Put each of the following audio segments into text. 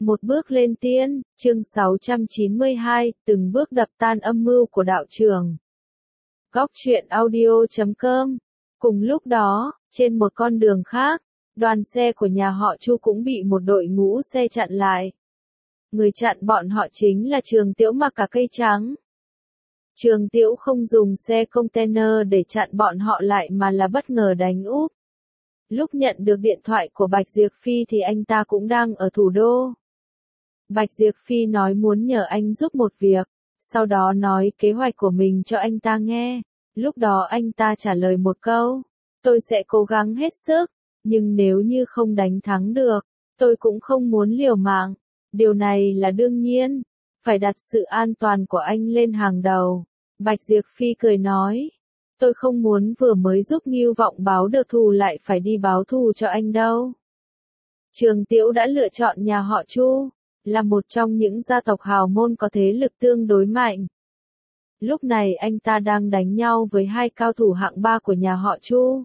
Một bước lên tiên, chương 692, từng bước đập tan âm mưu của đạo trưởng. Góc truyện audio.com. Cùng lúc đó, trên một con đường khác, đoàn xe của nhà họ Chu cũng bị một đội ngũ xe chặn lại. Người chặn bọn họ chính là Trường Tiễu mặc cả cây trắng. Trường Tiễu không dùng xe container để chặn bọn họ lại mà là bất ngờ đánh úp. Lúc nhận được điện thoại của Bạch Diệp Phi thì anh ta cũng đang ở thủ đô. Bạch Diệp Phi nói muốn nhờ anh giúp một việc, sau đó nói kế hoạch của mình cho anh ta nghe. Lúc đó anh ta trả lời một câu, tôi sẽ cố gắng hết sức, nhưng nếu như không đánh thắng được, tôi cũng không muốn liều mạng. Điều này là đương nhiên, phải đặt sự an toàn của anh lên hàng đầu. Bạch Diệp Phi cười nói, tôi không muốn vừa mới giúp Ngưu Vọng báo được thù lại phải đi báo thù cho anh đâu. Trường Tiễu đã lựa chọn nhà họ Chu, là một trong những gia tộc hào môn có thế lực tương đối mạnh. Lúc này anh ta đang đánh nhau với hai cao thủ hạng 3 của nhà họ Chu.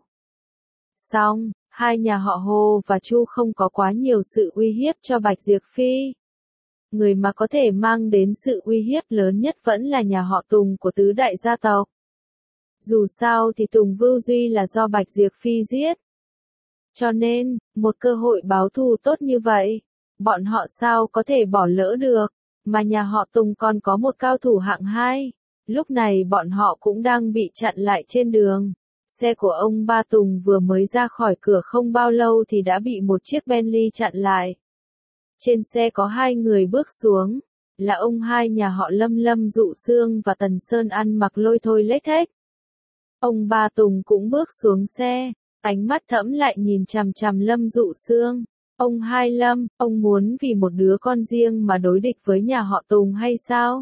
Song, hai nhà họ Hồ và Chu không có quá nhiều sự uy hiếp cho Bạch Diệp Phi. Người mà có thể mang đến sự uy hiếp lớn nhất vẫn là nhà họ Tùng của tứ đại gia tộc. Dù sao thì Tùng Vưu Duy là do Bạch Diệp Phi giết. Cho nên, một cơ hội báo thù tốt như vậy, bọn họ sao có thể bỏ lỡ được, mà nhà họ Tùng còn có một cao thủ hạng 2. Lúc này bọn họ cũng đang bị chặn lại trên đường. Xe của ông Ba Tùng vừa mới ra khỏi cửa không bao lâu thì đã bị một chiếc Bentley chặn lại. Trên xe có hai người bước xuống, là ông hai nhà họ Lâm Lâm Dụ Sương và Tần Sơn ăn mặc lôi thôi lếch thếch. Ông Ba Tùng cũng bước xuống xe, ánh mắt thẫm lại nhìn chằm chằm Lâm Dụ Sương. Ông hai Lâm, ông muốn vì một đứa con riêng mà đối địch với nhà họ Tùng hay sao?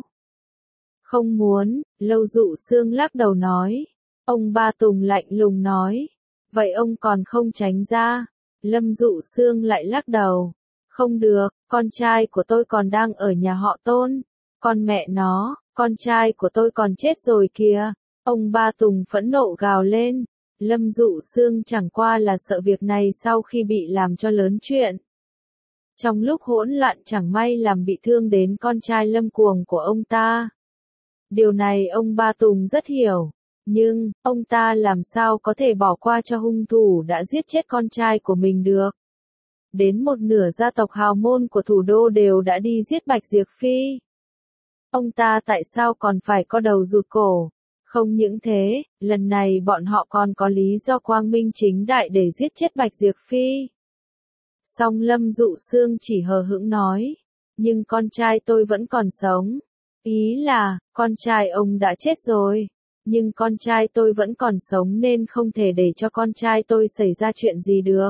Không muốn, Lâu Dụ Sương lắc đầu nói. Ông Ba Tùng lạnh lùng nói. Vậy ông còn không tránh ra? Lâm Dụ Sương lại lắc đầu. Không được, con trai của tôi còn đang ở nhà họ Tôn. Con mẹ nó, con trai của tôi còn chết rồi kìa. Ông Ba Tùng phẫn nộ gào lên. Lâm Dụ Sương chẳng qua là sợ việc này sau khi bị làm cho lớn chuyện. Trong lúc hỗn loạn chẳng may làm bị thương đến con trai Lâm Cuồng của ông ta. Điều này ông Ba Tùng rất hiểu. Nhưng, ông ta làm sao có thể bỏ qua cho hung thủ đã giết chết con trai của mình được. Đến một nửa gia tộc hào môn của thủ đô đều đã đi giết Bạch Diệp Phi. Ông ta tại sao còn phải co đầu rụt cổ? Không những thế, lần này bọn họ còn có lý do quang minh chính đại để giết chết Bạch Diệp Phi. Song Lâm Dụ Sương chỉ hờ hững nói, nhưng con trai tôi vẫn còn sống. Ý là, con trai ông đã chết rồi, nhưng con trai tôi vẫn còn sống nên không thể để cho con trai tôi xảy ra chuyện gì được.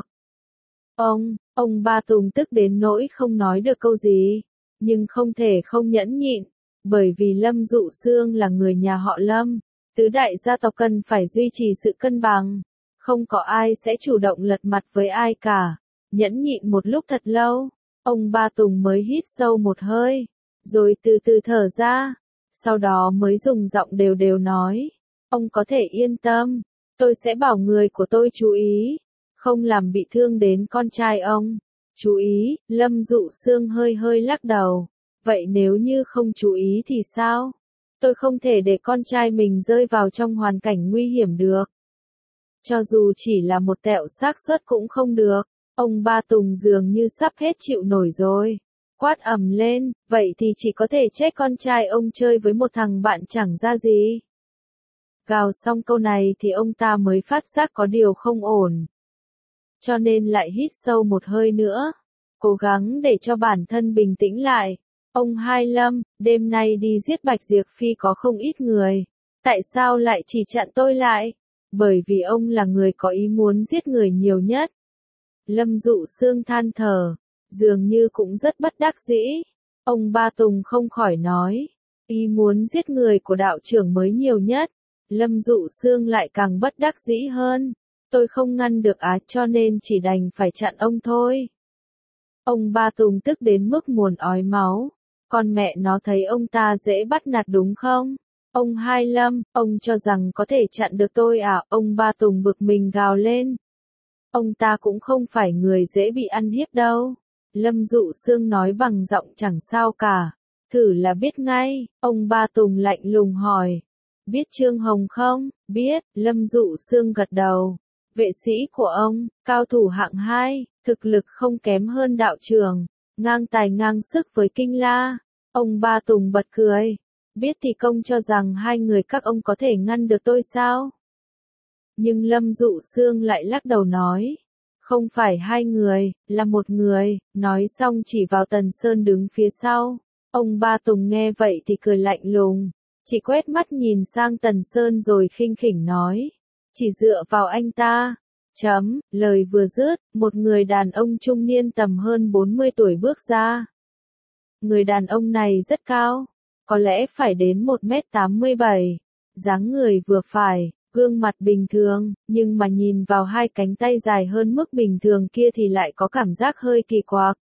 Ông Ba Tùng tức đến nỗi không nói được câu gì, nhưng không thể không nhẫn nhịn, bởi vì Lâm Dụ Sương là người nhà họ Lâm. Tứ đại gia tộc cần phải duy trì sự cân bằng, không có ai sẽ chủ động lật mặt với ai cả. Nhẫn nhịn một lúc thật lâu, ông Ba Tùng mới hít sâu một hơi, rồi từ từ thở ra, sau đó mới dùng giọng đều đều nói, ông có thể yên tâm, tôi sẽ bảo người của tôi chú ý, không làm bị thương đến con trai ông. Chú ý, Lâm Dụ Sương hơi hơi lắc đầu, vậy nếu như không chú ý thì sao? Tôi không thể để con trai mình rơi vào trong hoàn cảnh nguy hiểm được. Cho dù chỉ là một tẹo xác suất cũng không được. Ông Ba Tùng dường như sắp hết chịu nổi rồi. Quát ầm lên, vậy thì chỉ có thể trách con trai ông chơi với một thằng bạn chẳng ra gì. Gào xong câu này thì ông ta mới phát giác có điều không ổn. Cho nên lại hít sâu một hơi nữa. Cố gắng để cho bản thân bình tĩnh lại. Ông hai Lâm, đêm nay đi giết Bạch Diệp Phi có không ít người. Tại sao lại chỉ chặn tôi lại? Bởi vì ông là người có ý muốn giết người nhiều nhất. Lâm Dụ Sương than thở, dường như cũng rất bất đắc dĩ. Ông Ba Tùng không khỏi nói, ý muốn giết người của đạo trưởng mới nhiều nhất. Lâm Dụ Sương lại càng bất đắc dĩ hơn. Tôi không ngăn được cho nên chỉ đành phải chặn ông thôi. Ông Ba Tùng tức đến mức muốn ói máu. Con mẹ nó thấy ông ta dễ bắt nạt đúng không? Ông hai Lâm, ông cho rằng có thể chặn được tôi à? Ông Ba Tùng bực mình gào lên. Ông ta cũng không phải người dễ bị ăn hiếp đâu. Lâm Dụ Sương nói bằng giọng chẳng sao cả. Thử là biết ngay, ông Ba Tùng lạnh lùng hỏi. Biết Trương Hồng không? Biết, Lâm Dụ Sương gật đầu. Vệ sĩ của ông, cao thủ hạng 2, thực lực không kém hơn đạo trưởng, ngang tài ngang sức với Kinh La. Ông Ba Tùng bật cười. Biết thì công cho rằng hai người các ông có thể ngăn được tôi sao? Nhưng Lâm Dụ Sương lại lắc đầu nói. Không phải hai người, là một người, nói xong chỉ vào Tần Sơn đứng phía sau. Ông Ba Tùng nghe vậy thì cười lạnh lùng, chỉ quét mắt nhìn sang Tần Sơn rồi khinh khỉnh nói. Chỉ dựa vào anh ta. Lời vừa dứt, một người đàn ông trung niên tầm hơn 40 tuổi bước ra. Người đàn ông này rất cao, có lẽ phải đến 1m87, dáng người vừa phải, gương mặt bình thường, nhưng mà nhìn vào hai cánh tay dài hơn mức bình thường kia thì lại có cảm giác hơi kỳ quặc.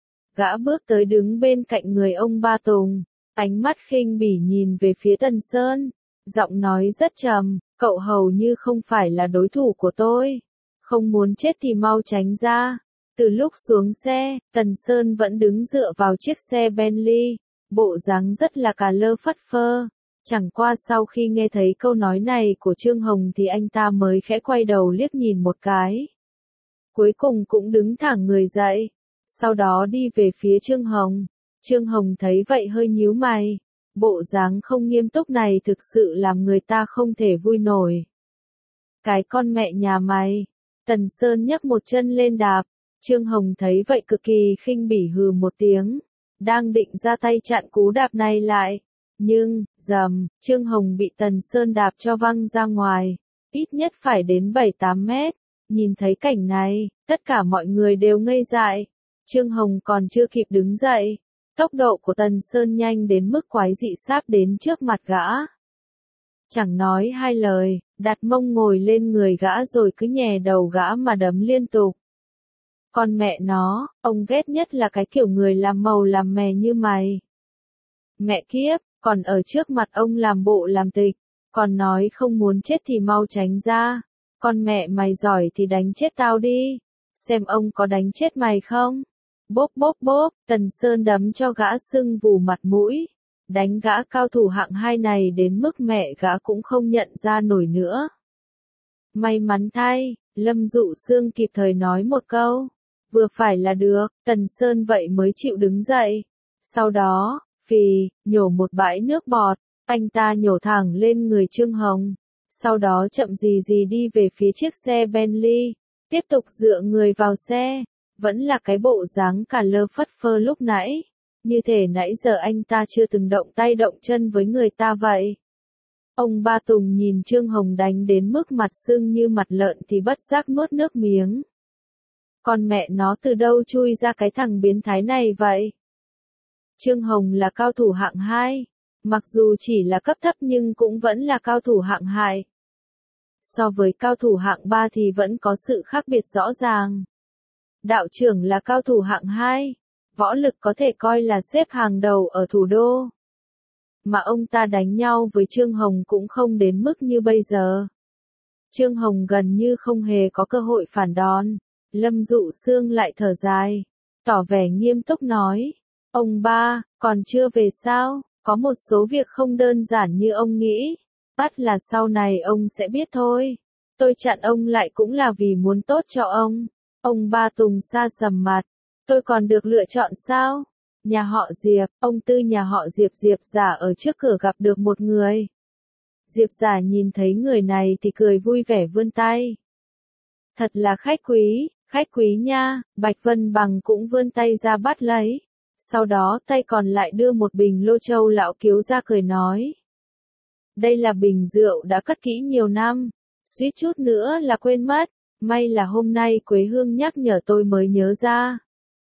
Gã bước tới đứng bên cạnh người ông Ba Tùng, ánh mắt khinh bỉ nhìn về phía Tần Sơn, giọng nói rất trầm, cậu hầu như không phải là đối thủ của tôi, không muốn chết thì mau tránh ra. Từ lúc xuống xe, Tần Sơn vẫn đứng dựa vào chiếc xe Bentley, bộ dáng rất là cà lơ phất phơ. Chẳng qua sau khi nghe thấy câu nói này của Trương Hồng thì anh ta mới khẽ quay đầu liếc nhìn một cái. Cuối cùng cũng đứng thẳng người dậy, sau đó đi về phía Trương Hồng. Trương Hồng thấy vậy hơi nhíu mày, bộ dáng không nghiêm túc này thực sự làm người ta không thể vui nổi. Cái con mẹ nhà mày, Tần Sơn nhấc một chân lên đạp, Trương Hồng thấy vậy cực kỳ khinh bỉ hừ một tiếng, đang định ra tay chặn cú đạp này lại. Nhưng, Trương Hồng bị Tần Sơn đạp cho văng ra ngoài, ít nhất phải đến 7-8 mét. Nhìn thấy cảnh này, tất cả mọi người đều ngây dại. Trương Hồng còn chưa kịp đứng dậy, tốc độ của Tần Sơn nhanh đến mức quái dị sáp đến trước mặt gã. Chẳng nói hai lời, đặt mông ngồi lên người gã rồi cứ nhè đầu gã mà đấm liên tục. Con mẹ nó, ông ghét nhất là cái kiểu người làm màu làm mè như mày. Mẹ kiếp, còn ở trước mặt ông làm bộ làm tịch, còn nói không muốn chết thì mau tránh ra. Con mẹ mày giỏi thì đánh chết tao đi, xem ông có đánh chết mày không. Bốp bốp bốp, Tần Sơn đấm cho gã sưng vù mặt mũi, đánh gã cao thủ hạng 2 này đến mức mẹ gã cũng không nhận ra nổi nữa. May mắn thay, Lâm Dụ Sương kịp thời nói một câu, vừa phải là được, Tần Sơn vậy mới chịu đứng dậy. Sau đó, phì, nhổ một bãi nước bọt, anh ta nhổ thẳng lên người Trương Hồng. Sau đó chậm gì gì đi về phía chiếc xe Bentley, tiếp tục dựa người vào xe, vẫn là cái bộ dáng cả lơ phất phơ lúc nãy, như thể nãy giờ anh ta chưa từng động tay động chân với người ta vậy. Ông Ba Tùng nhìn Trương Hồng đánh đến mức mặt sưng như mặt lợn thì bất giác nuốt nước miếng. Con mẹ nó từ đâu chui ra cái thằng biến thái này vậy? Trương Hồng là cao thủ hạng 2. Mặc dù chỉ là cấp thấp nhưng cũng vẫn là cao thủ hạng 2. So với cao thủ hạng 3 thì vẫn có sự khác biệt rõ ràng. Đạo trưởng là cao thủ hạng 2, võ lực có thể coi là xếp hàng đầu ở thủ đô. Mà ông ta đánh nhau với Trương Hồng cũng không đến mức như bây giờ. Trương Hồng gần như không hề có cơ hội phản đòn. Lâm Dụ Sương lại thở dài, tỏ vẻ nghiêm túc nói. Ông Ba, còn chưa về sao? Có một số việc không đơn giản như ông nghĩ. Bắt là sau này ông sẽ biết thôi. Tôi chặn ông lại cũng là vì muốn tốt cho ông. Ông Ba Tùng sa sầm mặt. Tôi còn được lựa chọn sao? Nhà họ Diệp, ông Tư nhà họ Diệp Diệp Giả ở trước cửa gặp được một người. Diệp Giả nhìn thấy người này thì cười vui vẻ vươn tay. Thật là khách quý nha, Bạch Vân Bằng cũng vươn tay ra bắt lấy. Sau đó tay còn lại đưa một bình lô châu lão kiếu ra cười nói. Đây là bình rượu đã cất kỹ nhiều năm, suýt chút nữa là quên mất, may là hôm nay Quế Hương nhắc nhở tôi mới nhớ ra.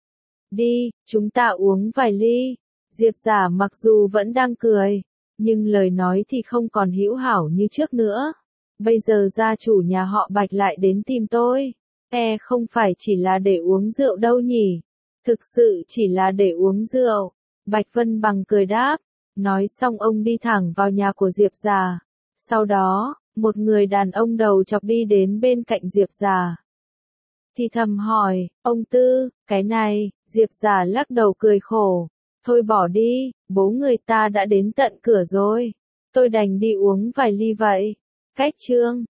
Đi, chúng ta uống vài ly. Diệp Giả mặc dù vẫn đang cười, nhưng lời nói thì không còn hữu hảo như trước nữa. Bây giờ gia chủ nhà họ Bạch lại đến tìm tôi. Không phải chỉ là để uống rượu đâu nhỉ. Thực sự chỉ là để uống rượu. Bạch Vân Bằng cười đáp. Nói xong ông đi thẳng vào nhà của Diệp Giả. Sau đó, một người đàn ông đầu chọc đi đến bên cạnh Diệp Giả. thì thầm hỏi, ông Tư, cái này, Diệp Giả lắc đầu cười khổ. Thôi bỏ đi, bố người ta đã đến tận cửa rồi. Tôi đành đi uống vài ly vậy. Cách chương